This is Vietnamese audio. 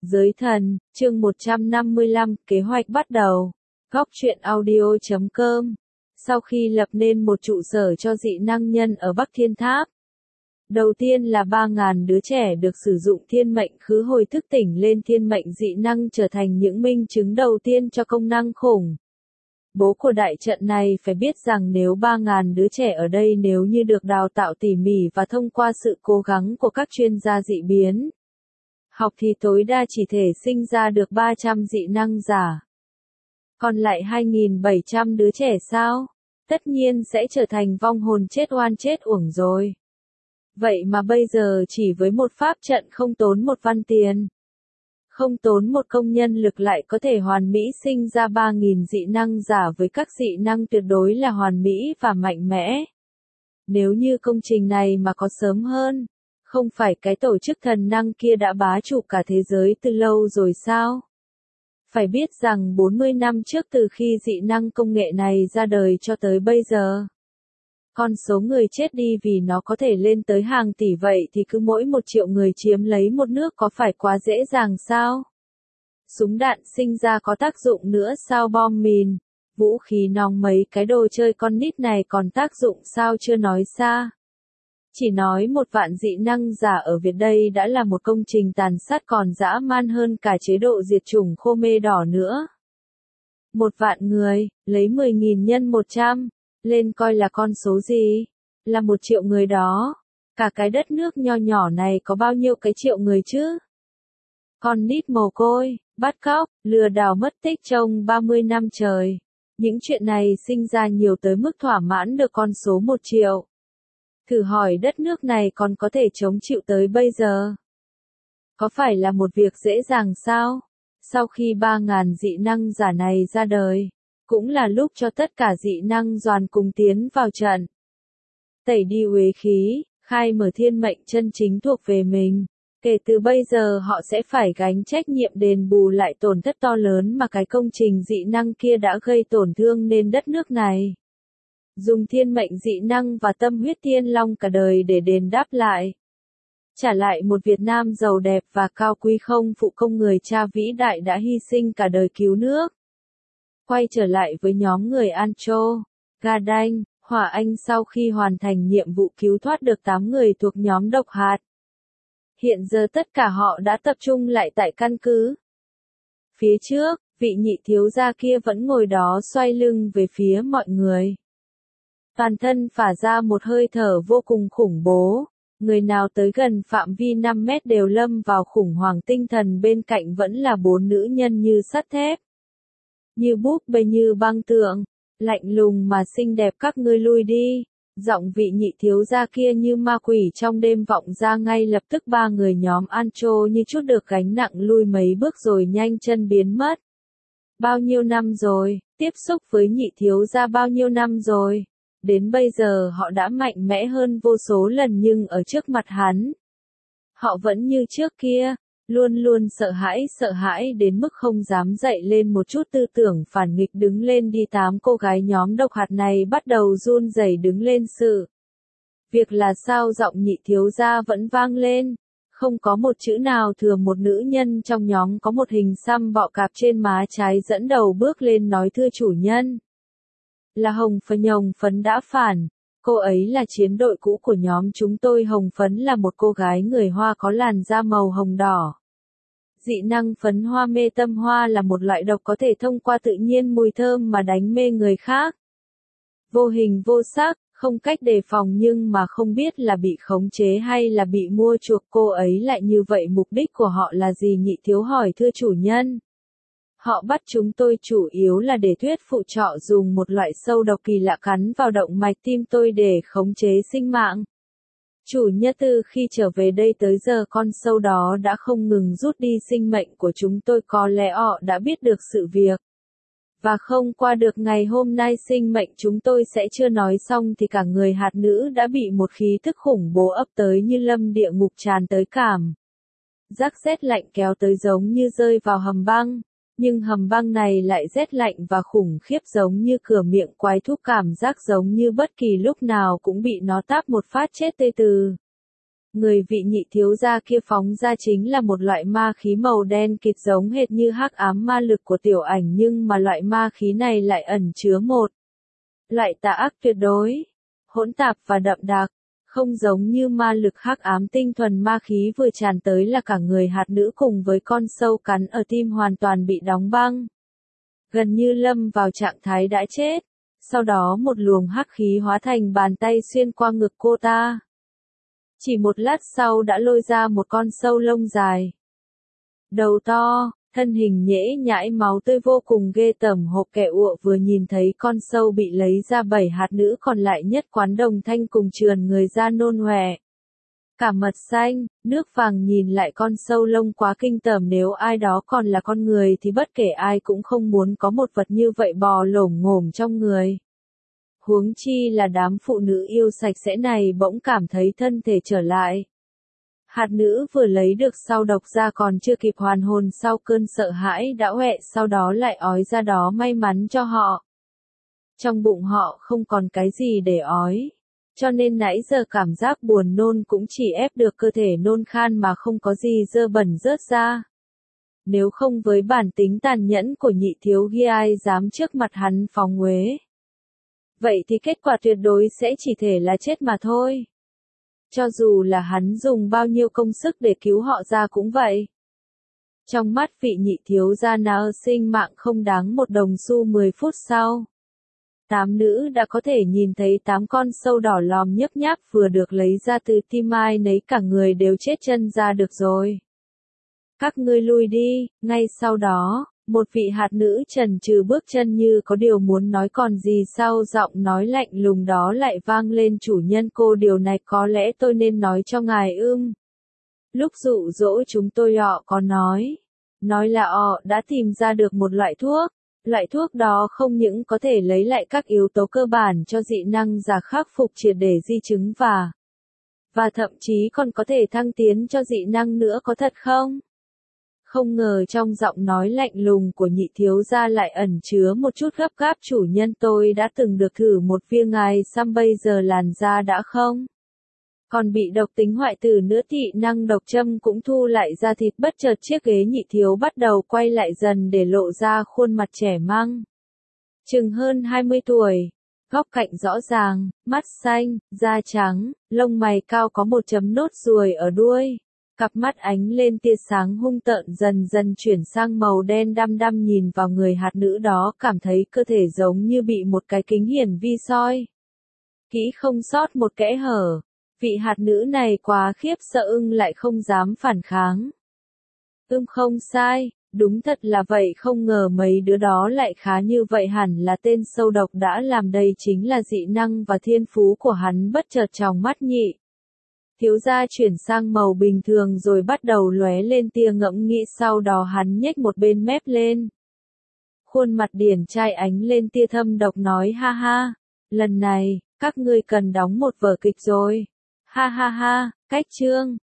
Giới thần, chương 155, kế hoạch bắt đầu. Góc truyện audio.com. Sau khi lập nên một trụ sở cho dị năng nhân ở Bắc Thiên Tháp, đầu tiên là 3.000 đứa trẻ được sử dụng thiên mệnh khứ hồi thức tỉnh lên thiên mệnh dị năng trở thành những minh chứng đầu tiên cho công năng khủng bố của đại trận này. Phải biết rằng nếu 3.000 đứa trẻ ở đây nếu như được đào tạo tỉ mỉ và thông qua sự cố gắng của các chuyên gia dị biến học thì tối đa chỉ thể sinh ra được 300 dị năng giả. Còn lại 2.700 đứa trẻ sao? Tất nhiên sẽ trở thành vong hồn chết oan chết uổng rồi. Vậy mà bây giờ chỉ với một pháp trận không tốn một văn tiền, không tốn một công nhân lực lại có thể hoàn mỹ sinh ra 3.000 dị năng giả với các dị năng tuyệt đối là hoàn mỹ và mạnh mẽ. Nếu như công trình này mà có sớm hơn, không phải cái tổ chức thần năng kia đã bá chủ cả thế giới từ lâu rồi sao? Phải biết rằng 40 năm trước từ khi dị năng công nghệ này ra đời cho tới bây giờ, con số người chết đi vì nó có thể lên tới hàng tỷ, vậy thì cứ mỗi 1 triệu người chiếm lấy một nước có phải quá dễ dàng sao? Súng đạn sinh ra có tác dụng nữa sao? Bom mìn, vũ khí nóng, mấy cái đồ chơi con nít này còn tác dụng sao chưa nói xa. Chỉ nói 1 vạn dị năng giả ở Việt đây đã là một công trình tàn sát còn dã man hơn cả chế độ diệt chủng Khmer Đỏ nữa. 1 vạn người, lấy 10.000 nhân 100, lên coi là con số gì? Là 1 triệu người đó. Cả cái đất nước nho nhỏ này có bao nhiêu cái triệu người chứ? Con nít mồ côi, bắt cóc, lừa đảo mất tích trong 30 năm trời. Những chuyện này sinh ra nhiều tới mức thỏa mãn được con số 1 triệu. Thử hỏi đất nước này còn có thể chống chịu tới bây giờ? Có phải là một việc dễ dàng sao? Sau khi 3.000 dị năng giả này ra đời, cũng là lúc cho tất cả dị năng doàn cùng tiến vào trận. Tẩy đi uế khí, khai mở thiên mệnh chân chính thuộc về mình. Kể từ bây giờ họ sẽ phải gánh trách nhiệm đền bù lại tổn thất to lớn mà cái công trình dị năng kia đã gây tổn thương nên đất nước này. Dùng thiên mệnh dị năng và tâm huyết thiên long cả đời để đền đáp lại. Trả lại một Việt Nam giàu đẹp và cao quý không phụ công người cha vĩ đại đã hy sinh cả đời cứu nước. Quay trở lại với nhóm người Ancho, Gadanh, Hỏa Anh sau khi hoàn thành nhiệm vụ cứu thoát được 8 người thuộc nhóm độc hạt. Hiện giờ tất cả họ đã tập trung lại tại căn cứ. Phía trước, vị nhị thiếu gia kia vẫn ngồi đó xoay lưng về phía mọi người. Toàn thân phả ra một hơi thở vô cùng khủng bố. Người nào tới gần phạm vi 5 mét đều lâm vào khủng hoảng tinh thần, bên cạnh vẫn là 4 nữ nhân như sắt thép. Như búp bê như băng tượng, lạnh lùng mà xinh đẹp, các ngươi lui đi. Giọng vị nhị thiếu gia kia như ma quỷ trong đêm vọng ra, ngay lập tức 3 người nhóm Ancho như chút được gánh nặng lui mấy bước rồi nhanh chân biến mất. Bao nhiêu năm rồi, tiếp xúc với nhị thiếu gia bao nhiêu năm rồi. Đến bây giờ họ đã mạnh mẽ hơn vô số lần nhưng ở trước mặt hắn, họ vẫn như trước kia, luôn luôn sợ hãi đến mức không dám dậy lên một chút tư tưởng phản nghịch. Đứng lên đi. 8 cô gái nhóm độc hạt này bắt đầu run rẩy đứng lên. Sự việc là sao? Giọng nhị thiếu gia vẫn vang lên, không có một chữ nào thừa. Một nữ nhân trong nhóm có một hình xăm bọ cạp trên má trái dẫn đầu bước lên nói: thưa chủ nhân, là Hồng Phấn đã phản. Cô ấy là chiến đội cũ của nhóm chúng tôi. Hồng Phấn là một cô gái người Hoa có làn da màu hồng đỏ. Dị năng phấn hoa mê tâm hoa là một loại độc có thể thông qua tự nhiên mùi thơm mà đánh mê người khác. Vô hình vô sắc, không cách đề phòng nhưng mà không biết là bị khống chế hay là bị mua chuộc. Cô ấy lại như vậy, mục đích của họ là gì? Nhị thiếu hỏi. thưa chủ nhân, họ bắt chúng tôi chủ yếu là để thuyết phụ trọ dùng một loại sâu độc kỳ lạ cắn vào động mạch tim tôi để khống chế sinh mạng. Chủ nhân, từ khi trở về đây tới giờ con sâu đó đã không ngừng rút đi sinh mệnh của chúng tôi. Có lẽ họ đã biết được sự việc và không qua được ngày hôm nay sinh mệnh chúng tôi sẽ chưa nói xong thì cả người hạt nữ đã bị một khí thức khủng bố ập tới như lâm địa ngục tràn tới, cảm giác rét lạnh kéo tới giống như rơi vào hầm băng. Nhưng hầm băng này lại rét lạnh và khủng khiếp giống như cửa miệng quái thú, cảm giác giống như bất kỳ lúc nào cũng bị nó táp một phát chết tê từ. Người vị nhị thiếu gia kia phóng ra chính là một loại ma khí màu đen kịt giống hệt như hắc ám ma lực của tiểu ảnh, nhưng mà loại ma khí này lại ẩn chứa một loại tà ác tuyệt đối, hỗn tạp và đậm đặc, không giống như ma lực hắc ám tinh thuần. Ma khí vừa tràn tới là cả người hạt nữ cùng với con sâu cắn ở tim hoàn toàn bị đóng băng, gần như lâm vào trạng thái đã chết. Sau đó một luồng hắc khí hóa thành bàn tay xuyên qua ngực cô ta. Chỉ một lát sau đã lôi ra một con sâu lông dài, đầu to, thân hình nhễ nhãi máu tươi vô cùng ghê tởm. Hộp kẻ ụa vừa nhìn thấy con sâu bị lấy ra, 7 hạt nữ còn lại nhất quán đồng thanh cùng trườn người ra nôn ọe. Cả mật xanh, nước vàng nhìn lại con sâu lông quá kinh tởm, nếu ai đó còn là con người thì bất kể ai cũng không muốn có một vật như vậy bò lổm ngổm trong người. Huống chi là đám phụ nữ yêu sạch sẽ này bỗng cảm thấy thân thể trở lại. Hạt nữ vừa lấy được sau độc ra còn chưa kịp hoàn hồn sau cơn sợ hãi đã ọe, sau đó lại ói ra. Đó may mắn cho họ. Trong bụng họ không còn cái gì để ói, cho nên nãy giờ cảm giác buồn nôn cũng chỉ ép được cơ thể nôn khan mà không có gì dơ bẩn rớt ra. Nếu không với bản tính tàn nhẫn của nhị thiếu kia ai dám trước mặt hắn phóng uế. Vậy thì kết quả tuyệt đối sẽ chỉ thể là chết mà thôi. Cho dù là hắn dùng bao nhiêu công sức để cứu họ ra cũng vậy. Trong mắt vị nhị thiếu gia nào sinh mạng không đáng một đồng xu. 10 phút sau, 8 nữ đã có thể nhìn thấy 8 con sâu đỏ lòm nhấp nháp vừa được lấy ra từ tim ai nấy, cả người đều chết chân ra được rồi. Các ngươi lui đi. Ngay sau đó, một vị hạt nữ chần chừ bước chân như có điều muốn nói còn gì, sau giọng nói lạnh lùng đó lại vang lên: chủ nhân cô, điều này có lẽ tôi nên nói cho ngài. Lúc dụ dỗ chúng tôi họ có nói là họ đã tìm ra được một loại thuốc. Loại thuốc đó không những có thể lấy lại các yếu tố cơ bản cho dị năng giả, khắc phục triệt để di chứng và thậm chí còn có thể thăng tiến cho dị năng nữa, có thật không? Không ngờ trong giọng nói lạnh lùng của nhị thiếu gia lại ẩn chứa một chút gấp gáp. Chủ nhân, tôi đã từng được thử một viên ngài xăm, bây giờ làn da đã không còn bị độc tính hoại tử nữa, thị năng độc châm cũng thu lại da thịt. Bất chợt chiếc ghế nhị thiếu bắt đầu quay lại dần để lộ ra khuôn mặt trẻ măng, chừng hơn 20 tuổi, góc cạnh rõ ràng, mắt xanh, da trắng, lông mày cao có một chấm nốt ruồi ở đuôi. Cặp mắt ánh lên tia sáng hung tợn, dần dần chuyển sang màu đen đăm đăm. Nhìn vào người hạt nữ đó, cảm thấy cơ thể giống như bị một cái kính hiển vi soi kỹ không sót một kẽ hở. Vị hạt nữ này quá khiếp sợ, lại không dám phản kháng. Không sai, đúng thật là vậy, không ngờ mấy đứa đó lại khá như vậy, hẳn là tên sâu độc đã làm. Đây chính là dị năng và thiên phú của hắn. Bất chợt trong mắt nhị thiếu gia chuyển sang màu bình thường rồi bắt đầu lóe lên tia ngẫm nghĩ, sau đó hắn nhếch một bên mép lên. Khuôn mặt điển trai ánh lên tia thâm độc, nói: ha ha, lần này, các ngươi cần đóng một vở kịch rồi. Ha ha ha, cách chương.